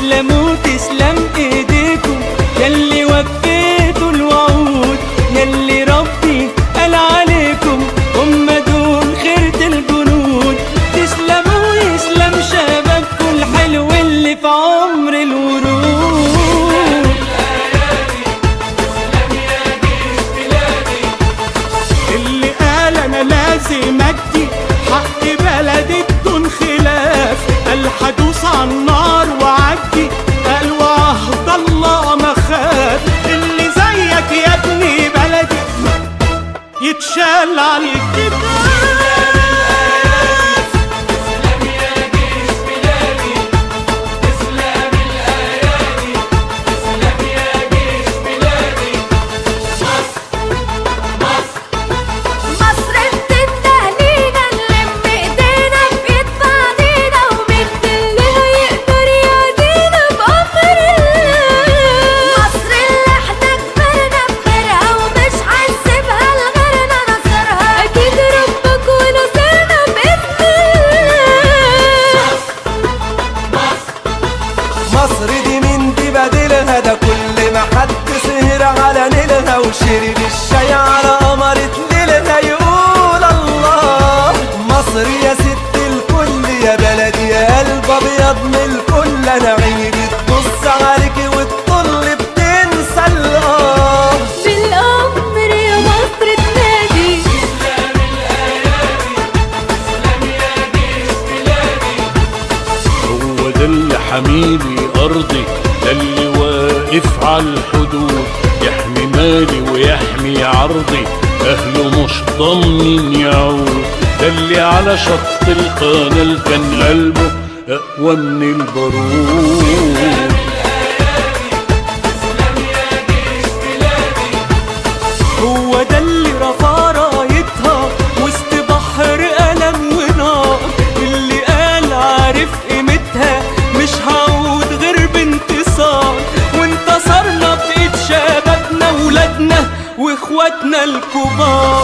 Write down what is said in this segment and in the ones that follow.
تسلموا تسلم ايديكم ياللي وفيتوا الوعود، ياللي ربي قال عليكم هم دول خيرة الجنود. تسلموا يسلم شبابكم الحلو اللي في عمر الورود. اللي قال انا لازم ادي حق بلدي بدون خلاف، قال هدوس على النار وعدي، قال وعهد الله ما خاف. اللي زيك يا ابني بلدي يتشال على الكتاب. مصر دي مين دي بديلها؟ ده كل ما حد سهر على نيلها وشرب الشاي على قمرة ليلها يقول الله. مصر يا ست الكل يا بلدي يا قلب ابيض من الكل، انا عيني بتبص عليكي والطل بتنسى الاه. بالامر يا مصر تنادي تسلم الايادي، تسلم يا جيش بلادي. هو ده اللي حميلي أرضي، ده اللي واقف على الحدود، يحمي مالي ويحمي عرضي، أهله مش ضامنين يعود. ده اللي على شط القناة كان قلبه أقوى من البارود. هو ده اللي رفع رايتها وسط بحر ألم ونار، اللي قال عارف قيمتها مش هعود غير بانتصار. وانتصرنا بإيد شبابنا ولادنا واخواتنا الكبار.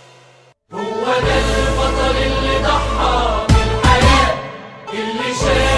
هو ده البطل اللي ضحى بالحياة، اللي شاف